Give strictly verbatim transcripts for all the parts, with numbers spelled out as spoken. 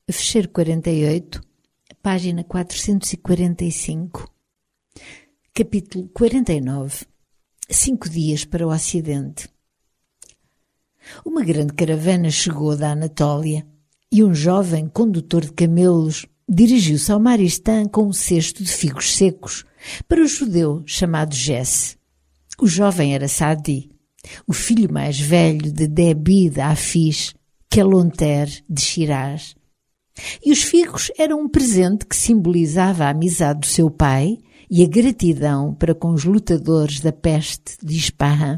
Fecheiro quarenta e oito, página quatrocentos e quarenta e cinco. Capítulo quarenta e nove. Cinco dias para o Ocidente. Uma grande caravana chegou da Anatólia e um jovem condutor de camelos dirigiu-se ao Maristã com um cesto de figos secos para o judeu chamado Jesse. O jovem era Sadi, o filho mais velho de Debi de Afish, Quelonter de Shiraz. E os figos eram um presente que simbolizava a amizade do seu pai e a gratidão para com os lutadores da peste de Ispahan.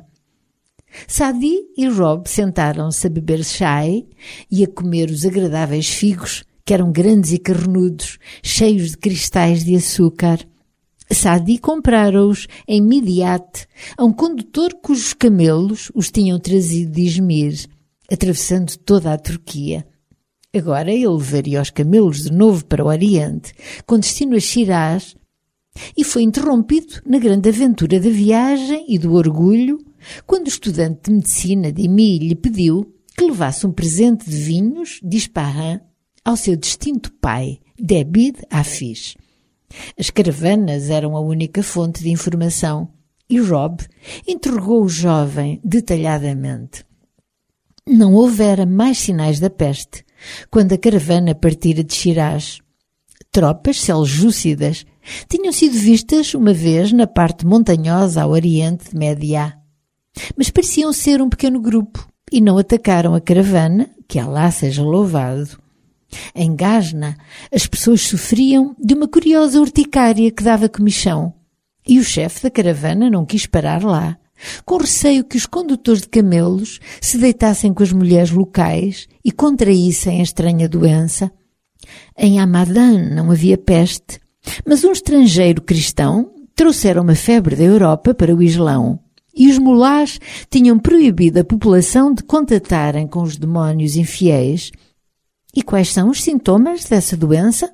Sadi e Rob sentaram-se a beber chai e a comer os agradáveis figos, que eram grandes e carnudos, cheios de cristais de açúcar. Sadi comprara-os em Midiat a um condutor cujos camelos os tinham trazido de Izmir, atravessando toda a Turquia. Agora ele levaria os camelos de novo para o Oriente, com destino a Shiraz, e foi interrompido na grande aventura da viagem e do orgulho, quando o estudante de medicina de Imi lhe pediu que levasse um presente de vinhos de Ispahan ao seu distinto pai, Debi de Afish. As caravanas eram a única fonte de informação, e Rob interrogou o jovem detalhadamente. Não houvera mais sinais da peste quando a caravana partira de Shiraz. Tropas seljúcidas tinham sido vistas uma vez na parte montanhosa ao oriente de Média, mas pareciam ser um pequeno grupo e não atacaram a caravana, que Alá seja louvado. Em Gazna, as pessoas sofriam de uma curiosa urticária que dava comichão, e o chefe da caravana não quis parar lá, com receio que os condutores de camelos se deitassem com as mulheres locais e contraíssem a estranha doença. Em Hamadan não havia peste, mas um estrangeiro cristão trouxera uma febre da Europa para o Islão, e os mulás tinham proibido a população de contatarem com os demónios infiéis. E quais são os sintomas dessa doença?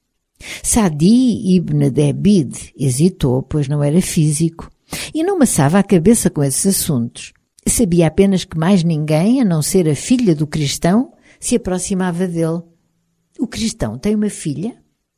Sadi ibn Debid hesitou, pois não era físico, e não maçava a cabeça com esses assuntos. Sabia apenas que mais ninguém, a não ser a filha do cristão, se aproximava dele. O cristão tem uma filha?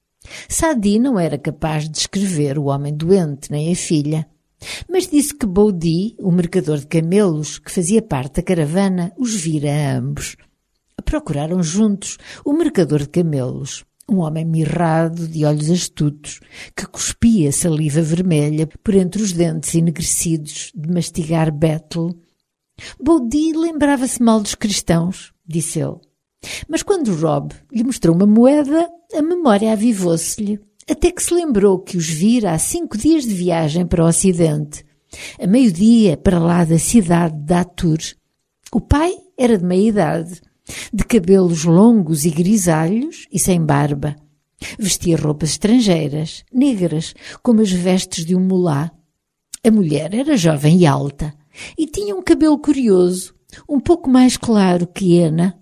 Sadi não era capaz de descrever o homem doente, nem a filha, mas disse que Boudi, o mercador de camelos, que fazia parte da caravana, os vira a ambos. Procuraram juntos o mercador de camelos, um homem mirrado, de olhos astutos, que cuspia saliva vermelha por entre os dentes enegrecidos de mastigar bétulo. Boudi lembrava-se mal dos cristãos, disse ele. Mas quando Rob lhe mostrou uma moeda, a memória avivou-se-lhe, até que se lembrou que os vira há cinco dias de viagem para o Ocidente, a meio-dia para lá da cidade de Atur. O pai era de meia-idade, de cabelos longos e grisalhos e sem barba. Vestia roupas estrangeiras, negras, como as vestes de um mulá. A mulher era jovem e alta, e tinha um cabelo curioso, um pouco mais claro que Ena.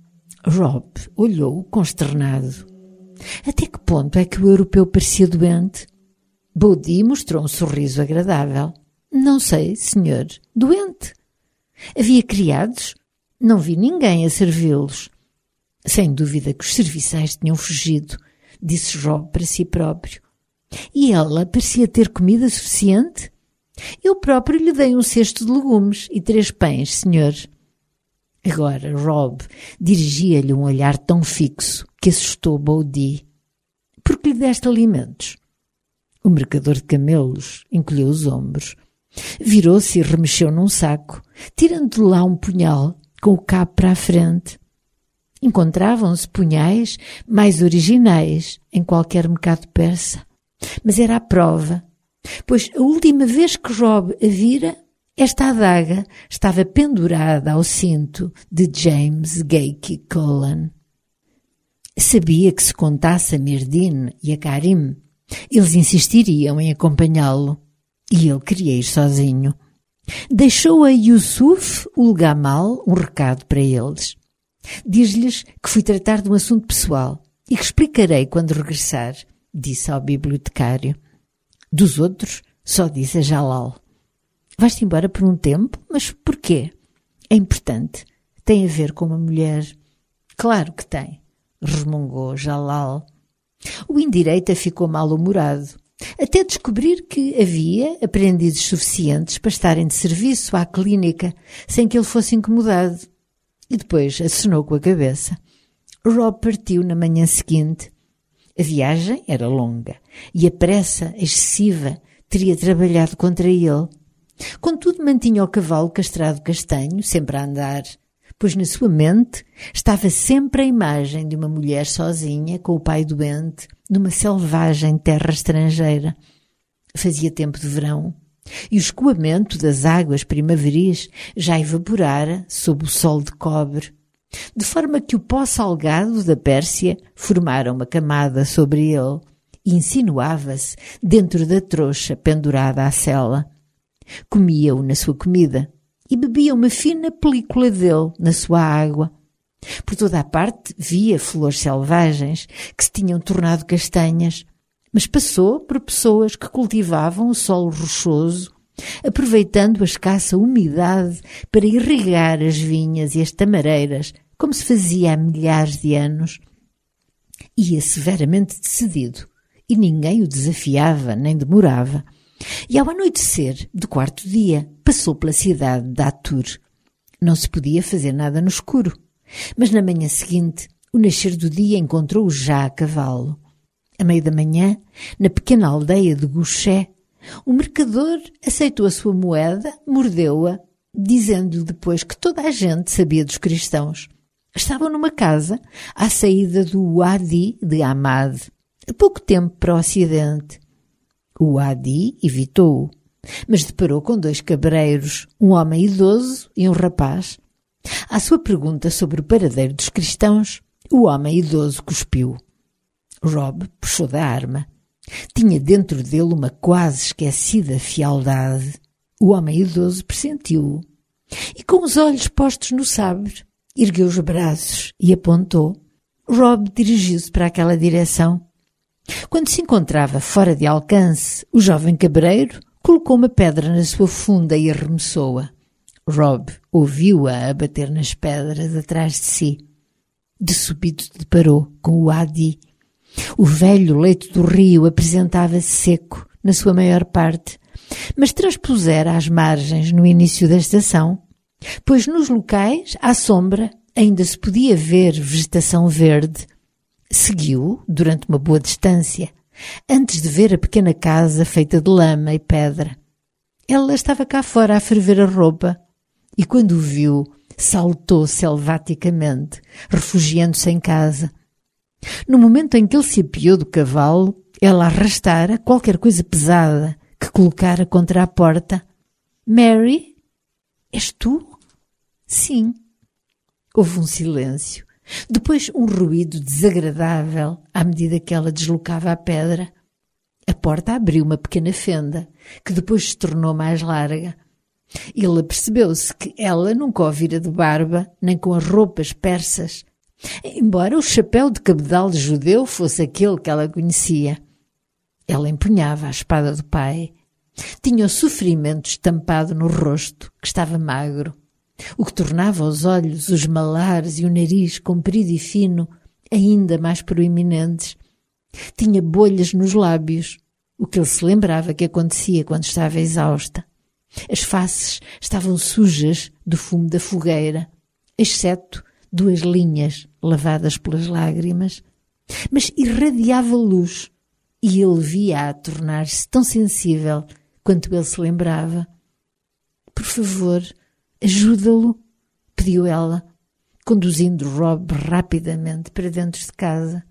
Rob olhou consternado. Até que ponto é que o europeu parecia doente? Boudi mostrou um sorriso agradável. Não sei, senhor. Doente? Havia criados? Não vi ninguém a servi-los. Sem dúvida que os serviçais tinham fugido, disse Rob para si próprio. E ela parecia ter comida suficiente? Eu próprio lhe dei um cesto de legumes e três pães, senhor. Agora Rob dirigia-lhe um olhar tão fixo que assustou Boudi. Por que lhe deste alimentos? O mercador de camelos encolheu os ombros. Virou-se e remexeu num saco, tirando de lá um punhal com o cabo para a frente. Encontravam-se punhais mais originais em qualquer mercado persa, mas era a prova, pois a última vez que Rob a vira, esta adaga estava pendurada ao cinto de James Geikie Cullen. Sabia que se contasse a Mirdin e a Karim, eles insistiriam em acompanhá-lo, e ele queria ir sozinho. Deixou a Yusuf ul Gamal um recado para eles. Diz-lhes que fui tratar de um assunto pessoal e que explicarei quando regressar, disse ao bibliotecário. Dos outros, só disse a Jalal. Vais-te embora por um tempo? Mas porquê? É importante. Tem a ver com uma mulher. Claro que tem. resmungou Jalal. O indireita ficou mal-humorado, até descobrir que havia aprendizes suficientes para estarem de serviço à clínica sem que ele fosse incomodado. E depois acenou com a cabeça. Rob partiu na manhã seguinte. A viagem era longa e a pressa excessiva teria trabalhado contra ele. Contudo, mantinha o cavalo castrado castanho, sempre a andar, pois na sua mente estava sempre a imagem de uma mulher sozinha, com o pai doente, numa selvagem terra estrangeira. Fazia tempo de verão, e o escoamento das águas primaveris já evaporara sob o sol de cobre, de forma que o pó salgado da Pérsia formara uma camada sobre ele e insinuava-se dentro da trouxa pendurada à sela. Comia-o na sua comida e bebia uma fina película dele na sua água. Por toda a parte via flores selvagens que se tinham tornado castanhas, mas passou por pessoas que cultivavam o solo rochoso, aproveitando a escassa umidade para irrigar as vinhas e as tamareiras, como se fazia há milhares de anos. Ia severamente decidido, e ninguém o desafiava nem demorava. E ao anoitecer do quarto dia, passou pela cidade de Atur. Não se podia fazer nada no escuro, mas na manhã seguinte, o nascer do dia encontrou-o já a cavalo. À meia da manhã, na pequena aldeia de Guxé, o mercador aceitou a sua moeda, mordeu-a, dizendo depois que toda a gente sabia dos cristãos. Estavam numa casa à saída do Wadi de Amad, a pouco tempo para o ocidente. O Wadi evitou-o, mas deparou com dois cabreiros, um homem idoso e um rapaz. À sua pergunta sobre o paradeiro dos cristãos, o homem idoso cuspiu. Rob puxou da arma. Tinha dentro dele uma quase esquecida fialdade. O homem idoso pressentiu-o. E com os olhos postos no sabre, ergueu os braços e apontou. Rob dirigiu-se para aquela direção. Quando se encontrava fora de alcance, o jovem cabreiro colocou uma pedra na sua funda e arremessou-a. Rob ouviu-a a bater nas pedras atrás de si. De súbito deparou com o Adi. O velho leito do rio apresentava-se seco, na sua maior parte, mas transpusera às margens no início da estação, pois nos locais, à sombra, ainda se podia ver vegetação verde. Seguiu durante uma boa distância, antes de ver a pequena casa feita de lama e pedra. Ela estava cá fora a ferver a roupa, e quando o viu, saltou selvaticamente, refugiando-se em casa. No momento em que ele se apiou do cavalo, ela arrastara qualquer coisa pesada que colocara contra a porta. — Mary? És tu? — Sim. Houve um silêncio. Depois um ruído desagradável à medida que ela deslocava a pedra. A porta abriu uma pequena fenda, que depois se tornou mais larga. Ele apercebeu-se que ela nunca o vira de barba, nem com as roupas persas, embora o chapéu de cabedal judeu fosse aquele que ela conhecia. Ela empunhava a espada do pai. Tinha o sofrimento estampado no rosto, que estava magro, o que tornava os olhos, os malares e o nariz comprido e fino ainda mais proeminentes. Tinha bolhas nos lábios, o que ele se lembrava que acontecia quando estava exausta. As faces estavam sujas do fumo da fogueira, exceto duas linhas lavadas pelas lágrimas, mas irradiava luz, e ele via-a a tornar-se tão sensível quanto ele se lembrava. — Por favor, ajuda-lo, pediu ela, conduzindo Rob rapidamente para dentro de casa.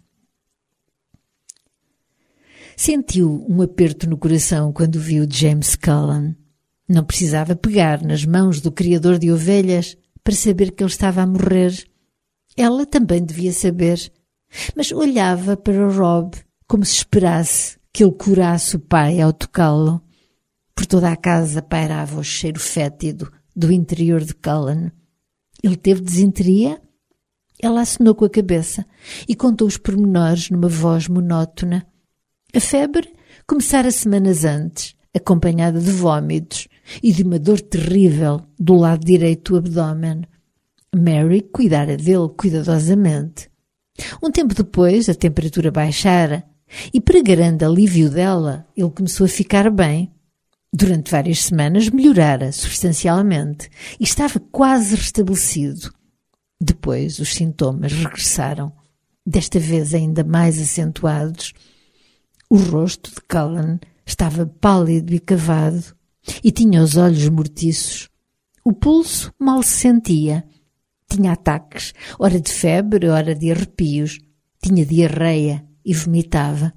Sentiu um aperto no coração quando viu James Cullen. Não precisava pegar nas mãos do criador de ovelhas para saber que ele estava a morrer. Ela também devia saber, mas olhava para Rob como se esperasse que ele curasse o pai ao tocá-lo. Por toda a casa pairava o cheiro fétido do interior de Cullen. Ele teve desinteria? Ela acenou com a cabeça e contou os pormenores numa voz monótona. A febre começara semanas antes, acompanhada de vômitos e de uma dor terrível do lado direito do abdômen. Mary cuidara dele cuidadosamente. Um tempo depois, a temperatura baixara e, para grande alívio dela, ele começou a ficar bem. Durante várias semanas melhorara substancialmente e estava quase restabelecido. Depois os sintomas regressaram, desta vez ainda mais acentuados. O rosto de Cullen estava pálido e cavado e tinha os olhos mortiços. O pulso mal se sentia. Tinha ataques, ora de febre, ora de arrepios. Tinha diarreia e vomitava.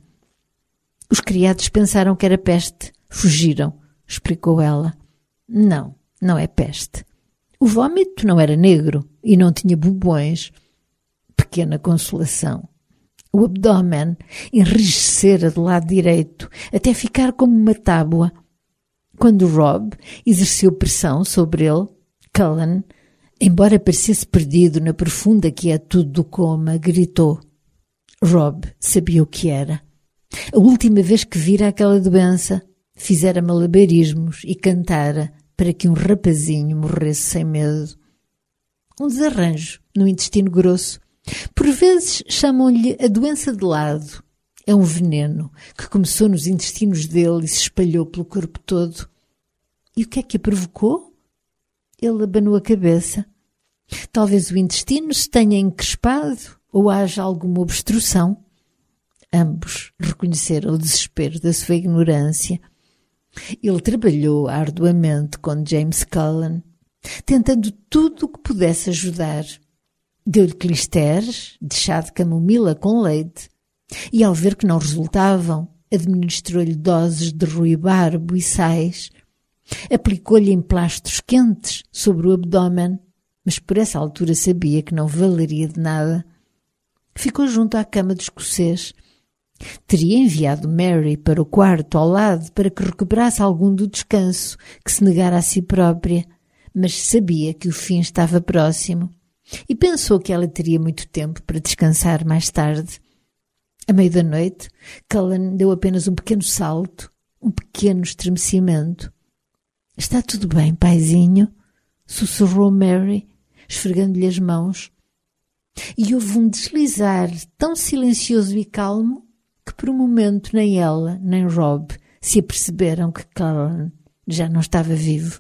Os criados pensaram que era peste. Fugiram, explicou ela. Não, não é peste. O vômito não era negro e não tinha bubões. Pequena consolação. O abdômen enrijecera do lado direito, até ficar como uma tábua. Quando Rob exerceu pressão sobre ele, Cullen, embora parecesse perdido na profunda quietude do coma, gritou. Rob sabia o que era. A última vez que vira aquela doença, fizera malabarismos e cantara para que um rapazinho morresse sem medo. Um desarranjo no intestino grosso. Por vezes chamam-lhe a doença de lado. É um veneno que começou nos intestinos dele e se espalhou pelo corpo todo. E o que é que a provocou? Ele abanou a cabeça. Talvez o intestino se tenha encrespado ou haja alguma obstrução. Ambos reconheceram o desespero da sua ignorância. Ele trabalhou arduamente com James Cullen, tentando tudo o que pudesse ajudar. Deu-lhe clisteres de chá de camomila com leite e, ao ver que não resultavam, administrou-lhe doses de ruibarbo e sais. Aplicou-lhe emplastros quentes sobre o abdômen, mas por essa altura sabia que não valeria de nada. Ficou junto à cama do escocês. Teria enviado Mary para o quarto ao lado para que recuperasse algum do descanso que se negara a si própria, mas sabia que o fim estava próximo e pensou que ela teria muito tempo para descansar mais tarde. À meia da noite, Cullen deu apenas um pequeno salto, um pequeno estremecimento. — Está tudo bem, paizinho? Sussurrou Mary, esfregando-lhe as mãos. E houve um deslizar tão silencioso e calmo que por um momento nem ela, nem Rob se aperceberam que Cullen já não estava vivo.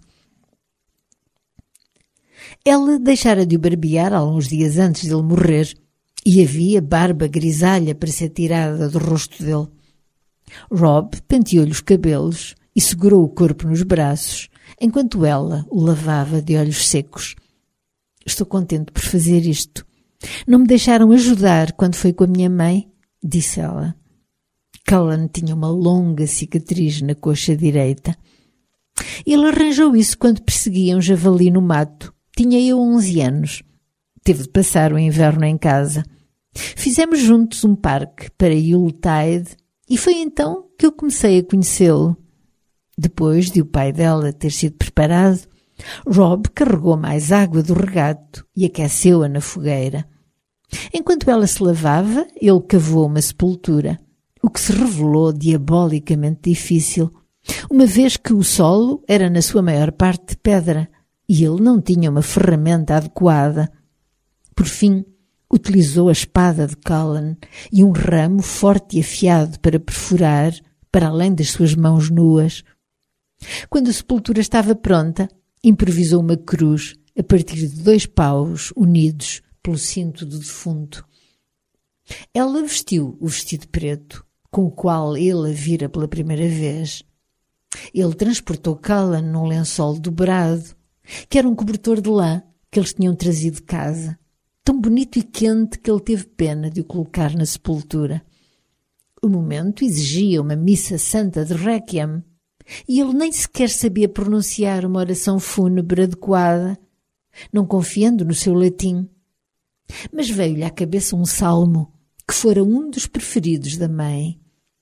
Ela deixara de o barbear alguns dias antes de ele morrer e havia barba grisalha para ser tirada do rosto dele. Rob penteou-lhe os cabelos e segurou o corpo nos braços, enquanto ela o lavava de olhos secos. — Estou contente por fazer isto. Não me deixaram ajudar quando foi com a minha mãe, disse ela. Cullen tinha uma longa cicatriz na coxa direita. Ele arranjou isso quando perseguia um javali no mato. Tinha eu onze anos. Teve de passar o inverno em casa. Fizemos juntos um parque para Yuletide e foi então que eu comecei a conhecê-lo. Depois de o pai dela ter sido preparado, Rob carregou mais água do regato e aqueceu-a na fogueira. Enquanto ela se lavava, ele cavou uma sepultura, o que se revelou diabolicamente difícil, uma vez que o solo era na sua maior parte de pedra e ele não tinha uma ferramenta adequada. Por fim, utilizou a espada de Cullen e um ramo forte e afiado para perfurar, para além das suas mãos nuas. Quando a sepultura estava pronta, improvisou uma cruz a partir de dois paus unidos pelo cinto do defunto. Ela vestiu o vestido preto, com o qual ele a vira pela primeira vez. Ele transportou Cullen num lençol dobrado, que era um cobertor de lã que eles tinham trazido de casa, tão bonito e quente que ele teve pena de o colocar na sepultura. O momento exigia uma missa santa de Requiem, e ele nem sequer sabia pronunciar uma oração fúnebre adequada, não confiando no seu latim. Mas veio-lhe à cabeça um salmo que fora um dos preferidos da mãe.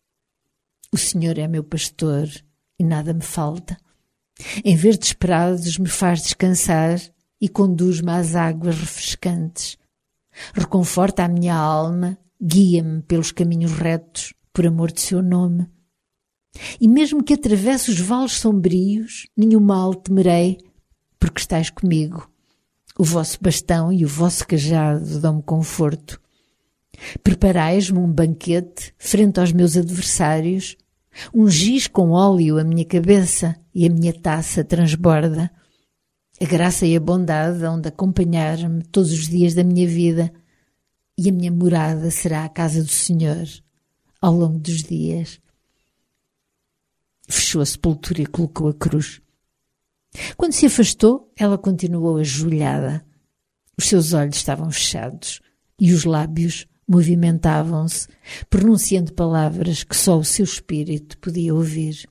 O Senhor é meu pastor e nada me falta. Em verdes prados me faz descansar e conduz-me às águas refrescantes. Reconforta a minha alma, guia-me pelos caminhos retos, por amor de seu nome. E mesmo que atravesse os vales sombrios, nenhum mal temerei, porque estais comigo. O vosso bastão e o vosso cajado dão-me conforto. Preparais-me um banquete frente aos meus adversários. Ungis com óleo a minha cabeça e a minha taça transborda. A graça e a bondade hão de acompanhar-me todos os dias da minha vida, e a minha morada será a casa do Senhor ao longo dos dias. Fechou a sepultura e colocou a cruz. Quando se afastou, ela continuou ajoelhada. Os seus olhos estavam fechados e os lábios movimentavam-se, pronunciando palavras que só o seu espírito podia ouvir.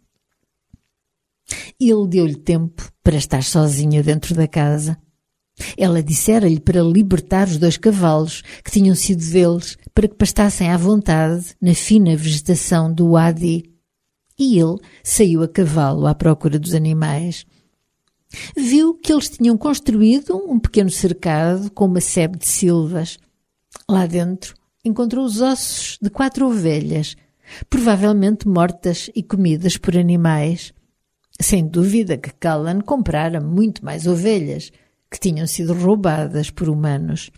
Ele deu-lhe tempo para estar sozinha dentro da casa. Ela dissera-lhe para libertar os dois cavalos que tinham sido deles, para que pastassem à vontade na fina vegetação do Wadi. E ele saiu a cavalo à procura dos animais. Viu que eles tinham construído um pequeno cercado com uma sebe de silvas. Lá dentro encontrou os ossos de quatro ovelhas, provavelmente mortas e comidas por animais. Sem dúvida que Callan comprara muito mais ovelhas, que tinham sido roubadas por humanos.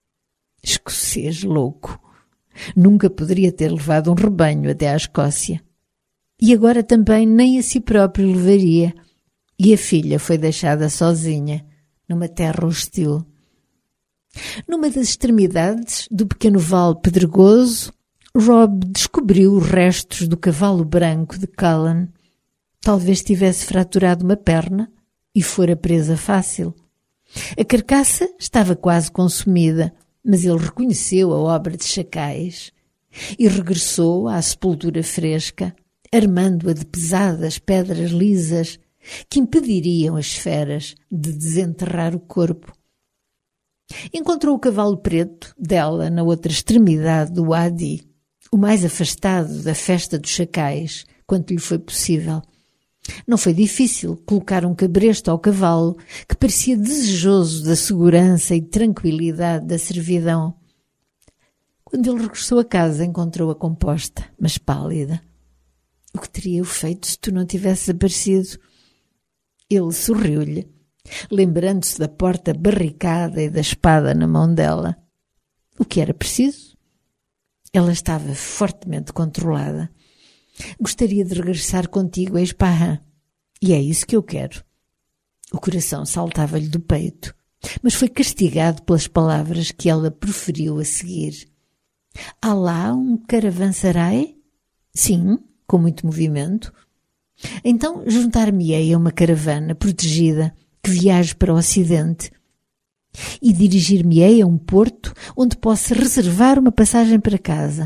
Escocês louco! Nunca poderia ter levado um rebanho até à Escócia. E agora também nem a si próprio levaria. E a filha foi deixada sozinha, numa terra hostil. Numa das extremidades do pequeno vale pedregoso, Rob descobriu os restos do cavalo branco de Callan. Talvez tivesse fraturado uma perna e fora presa fácil. A carcaça estava quase consumida, mas ele reconheceu a obra de chacais e regressou à sepultura fresca, armando-a de pesadas pedras lisas que impediriam as feras de desenterrar o corpo. Encontrou o cavalo preto dela na outra extremidade do Wadi, o mais afastado da festa dos chacais, quanto lhe foi possível. Não foi difícil colocar um cabresto ao cavalo que parecia desejoso da segurança e tranquilidade da servidão. Quando ele regressou a casa, encontrou-a composta, mas pálida. O que teria eu feito se tu não tivesses aparecido? Ele sorriu-lhe, lembrando-se da porta barricada e da espada na mão dela. O que era preciso? Ela estava fortemente controlada. Gostaria de regressar contigo a Ispahan. E é isso que eu quero. O coração saltava-lhe do peito, mas foi castigado pelas palavras que ela proferiu a seguir. Há lá um caravanserai? Sim, com muito movimento. Então juntar-me-ei a uma caravana protegida que viaje para o Ocidente e dirigir-me-ei a um porto onde possa reservar uma passagem para casa.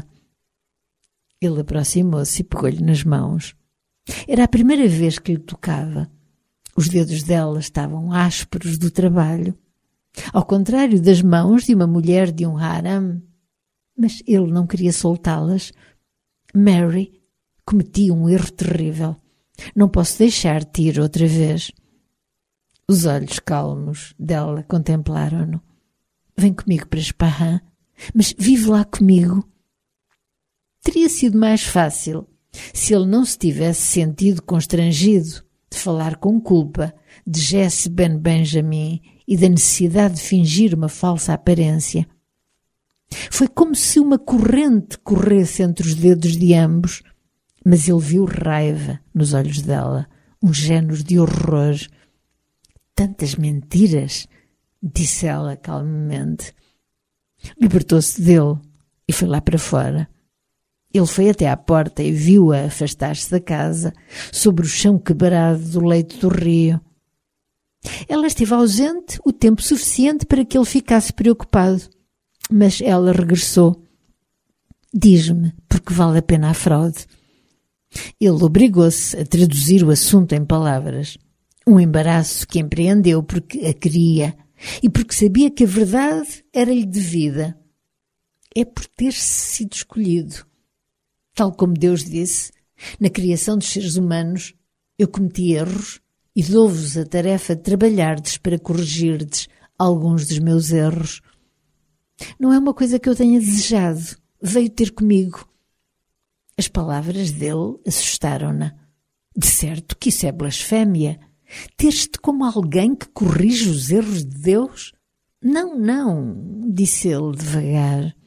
Ele aproximou-se e pegou-lhe nas mãos. Era a primeira vez que lhe tocava. Os dedos dela estavam ásperos do trabalho, ao contrário das mãos de uma mulher de um harem. Mas ele não queria soltá-las. Mary, cometi um erro terrível. Não posso deixar-te ir outra vez. Os olhos calmos dela contemplaram-no. Vem comigo para Ispahan, mas vive lá comigo. Teria sido mais fácil se ele não se tivesse sentido constrangido de falar com culpa de Jesse Ben Benjamin e da necessidade de fingir uma falsa aparência. Foi como se uma corrente corresse entre os dedos de ambos, mas ele viu raiva nos olhos dela, um género de horror. Tantas mentiras, disse ela calmamente. Libertou-se dele e foi lá para fora. Ele foi até à porta e viu-a afastar-se da casa, sobre o chão quebrado do leito do rio. Ela esteve ausente o tempo suficiente para que ele ficasse preocupado, mas ela regressou. Diz-me porque vale a pena a fraude. Ele obrigou-se a traduzir o assunto em palavras, um embaraço que empreendeu porque a queria e porque sabia que a verdade era-lhe devida. É por ter sido escolhido. Tal como Deus disse, na criação dos seres humanos, eu cometi erros e dou-vos a tarefa de trabalhardes para corrigirdes alguns dos meus erros. Não é uma coisa que eu tenha desejado, veio ter comigo. As palavras dele assustaram-na. De certo que isso é blasfémia. Ter-te como alguém que corrige os erros de Deus? Não, não, disse ele devagar.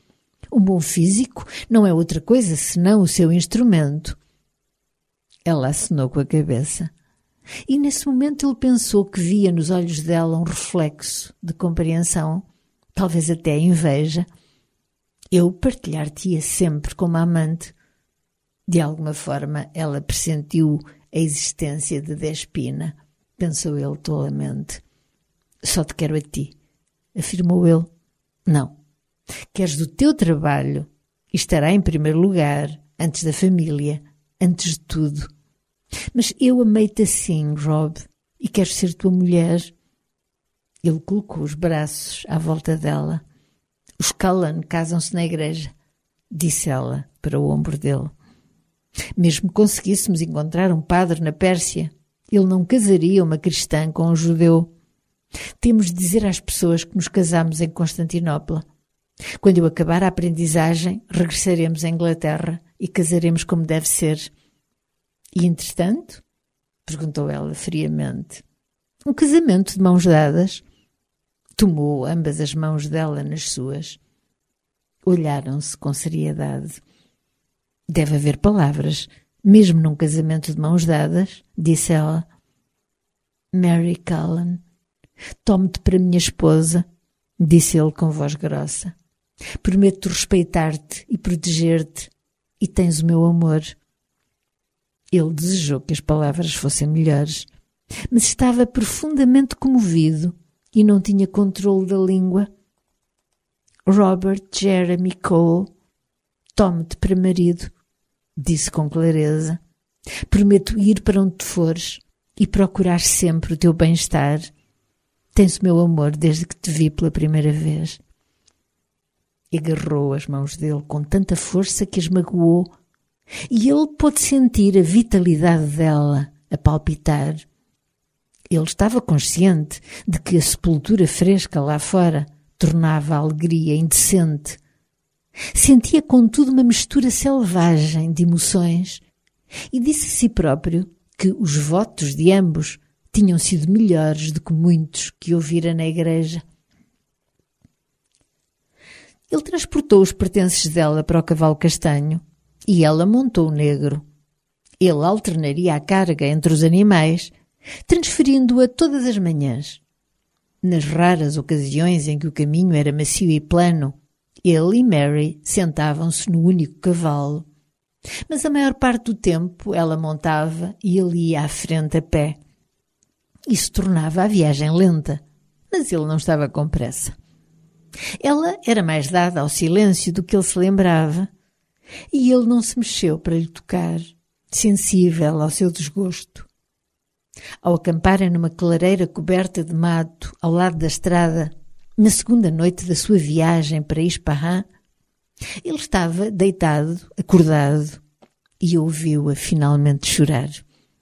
Um bom físico não é outra coisa senão o seu instrumento. Ela acenou com a cabeça. E nesse momento ele pensou que via nos olhos dela um reflexo de compreensão, talvez até inveja. Eu partilhar-te-ia sempre como amante. De alguma forma ela pressentiu a existência de Despina, pensou ele tolamente. Só te quero a ti, afirmou ele. Não, queres do teu trabalho e estará em primeiro lugar, antes da família, antes de tudo. Mas eu amei-te assim, Rob, e quero ser tua mulher. Ele colocou os braços à volta dela. Os Cullen casam-se na igreja, disse ela para o ombro dele. Mesmo conseguíssemos encontrar um padre na Pérsia, ele não casaria uma cristã com um judeu. Temos de dizer às pessoas que nos casamos em Constantinopla. Quando eu acabar a aprendizagem, regressaremos à Inglaterra e casaremos como deve ser. E, entretanto, perguntou ela friamente, um casamento de mãos dadas? Tomou ambas as mãos dela nas suas. Olharam-se com seriedade. Deve haver palavras, mesmo num casamento de mãos dadas, disse ela. Mary Cullen, tome-te para minha esposa, disse ele com voz grossa. Prometo respeitar-te e proteger-te, e tens o meu amor. Ele desejou que as palavras fossem melhores, mas estava profundamente comovido e não tinha controle da língua. Robert Jeremy Cole, tome-te para marido, disse com clareza. Prometo ir para onde fores e procurar sempre o teu bem-estar. Tens o meu amor desde que te vi pela primeira vez. Agarrou as mãos dele com tanta força que as magoou, e ele pôde sentir a vitalidade dela a palpitar. Ele estava consciente de que a sepultura fresca lá fora tornava a alegria indecente. Sentia, contudo, uma mistura selvagem de emoções e disse a si próprio que os votos de ambos tinham sido melhores do que muitos que ouvira na igreja. Ele transportou os pertences dela para o cavalo castanho e ela montou o negro. Ele alternaria a carga entre os animais, transferindo-a todas as manhãs. Nas raras ocasiões em que o caminho era macio e plano, ele e Mary sentavam-se no único cavalo. Mas a maior parte do tempo ela montava e ele ia à frente a pé. Isso tornava a viagem lenta, mas ele não estava com pressa. Ela era mais dada ao silêncio do que ele se lembrava, e ele não se mexeu para lhe tocar, sensível ao seu desgosto. Ao acamparem numa clareira coberta de mato ao lado da estrada, na segunda noite da sua viagem para Ispahan, ele estava deitado, acordado, e ouviu-a finalmente chorar.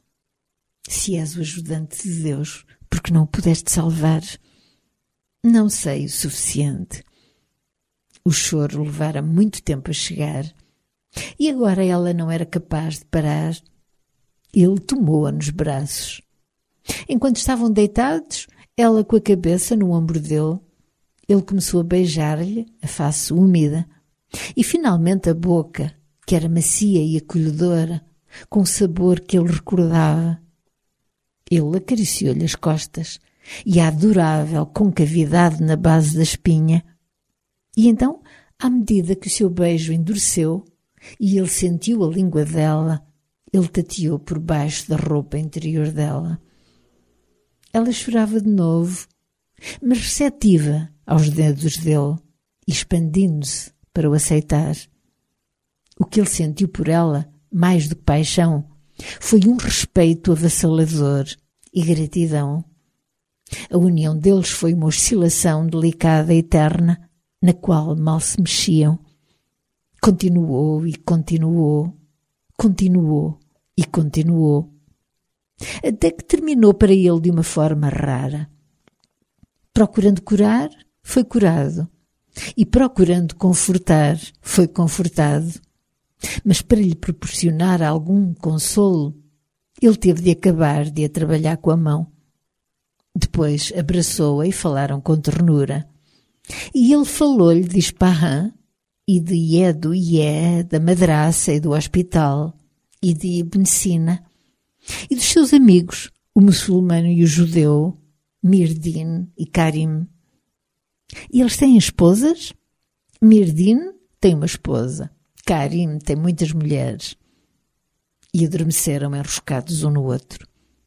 Se és o ajudante de Deus, porque não o pudeste salvar? Não sei o suficiente. O choro levara muito tempo a chegar, e agora ela não era capaz de parar. Ele tomou-a nos braços. Enquanto estavam deitados, ela com a cabeça no ombro dele, ele começou a beijar-lhe a face úmida e finalmente a boca, que era macia e acolhedora, com o sabor que ele recordava. Ele acariciou-lhe as costas e a adorável concavidade na base da espinha. E então, à medida que o seu beijo endureceu e ele sentiu a língua dela, ele tateou por baixo da roupa interior dela. Ela chorava de novo, mas receptiva aos dedos dele, expandindo-se para o aceitar. O que ele sentiu por ela, mais do que paixão, foi um respeito avassalador e gratidão. A união deles foi uma oscilação delicada e eterna, na qual mal se mexiam. Continuou e continuou, continuou e continuou, até que terminou para ele de uma forma rara. Procurando curar, foi curado, e procurando confortar, foi confortado. Mas para lhe proporcionar algum consolo, ele teve de acabar de a trabalhar com a mão. Depois abraçou-a e falaram com ternura. E ele falou-lhe de Ispahan, e de Iedo e Ié, da madraça e do hospital, e de Ibn Sina, e dos seus amigos, o muçulmano e o judeu, Mirdin e Karim. E eles têm esposas? Mirdin tem uma esposa, Karim tem muitas mulheres. E adormeceram enroscados um no outro.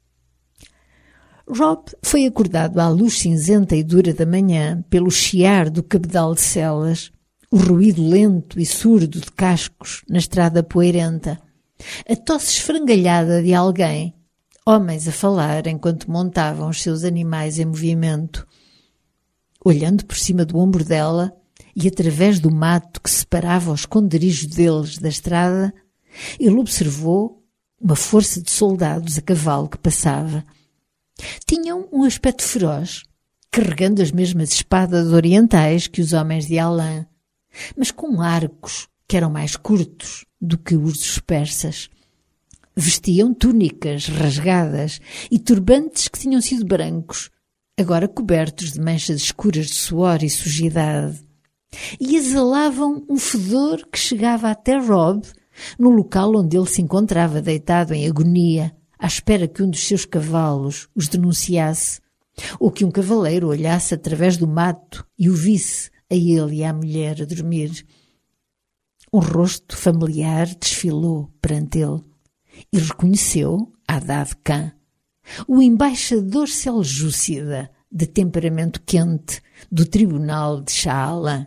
Rob foi acordado à luz cinzenta e dura da manhã pelo chiar do cabedal de celas, o ruído lento e surdo de cascos na estrada poeirenta, a tosse esfrangalhada de alguém, homens a falar enquanto montavam os seus animais em movimento. Olhando por cima do ombro dela e através do mato que separava o esconderijo deles da estrada, ele observou uma força de soldados a cavalo que passava. Tinham um aspecto feroz, carregando as mesmas espadas orientais que os homens de Alã, mas com arcos que eram mais curtos do que os dos persas. Vestiam túnicas rasgadas e turbantes que tinham sido brancos, agora cobertos de manchas escuras de suor e sujidade, e exalavam um fedor que chegava até Rob, no local onde ele se encontrava deitado em agonia, à espera que um dos seus cavalos os denunciasse, ou que um cavaleiro olhasse através do mato e o visse a ele e à mulher a dormir. Um rosto familiar desfilou perante ele e reconheceu Haddad Khan, o embaixador seljúcida de temperamento quente do tribunal de Shah Alan.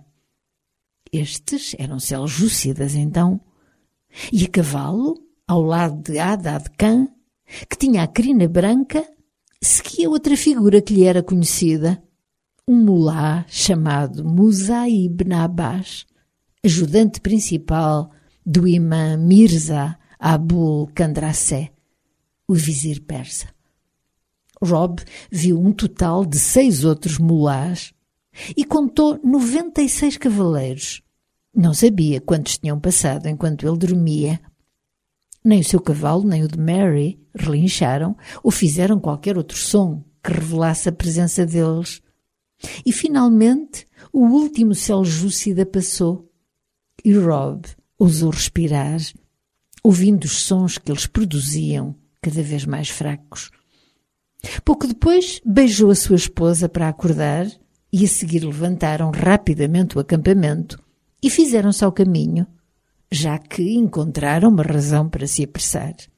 Estes eram seljúcidas, então, e a cavalo, ao lado de Haddad Khan, que tinha a crina branca, seguia outra figura que lhe era conhecida, um mulá chamado Musa ibn Abbas, ajudante principal do imã Mirza Abul Kandrasé, o vizir persa. Rob viu um total de seis outros mulás e contou noventa e seis cavaleiros. Não sabia quantos tinham passado enquanto ele dormia. Nem o seu cavalo, nem o de Mary relincharam ou fizeram qualquer outro som que revelasse a presença deles. E, finalmente, o último seljúcida passou e Rob ousou respirar, ouvindo os sons que eles produziam, cada vez mais fracos. Pouco depois, beijou a sua esposa para acordar e, a seguir, levantaram rapidamente o acampamento e fizeram-se ao caminho, já que encontraram uma razão para se apressar.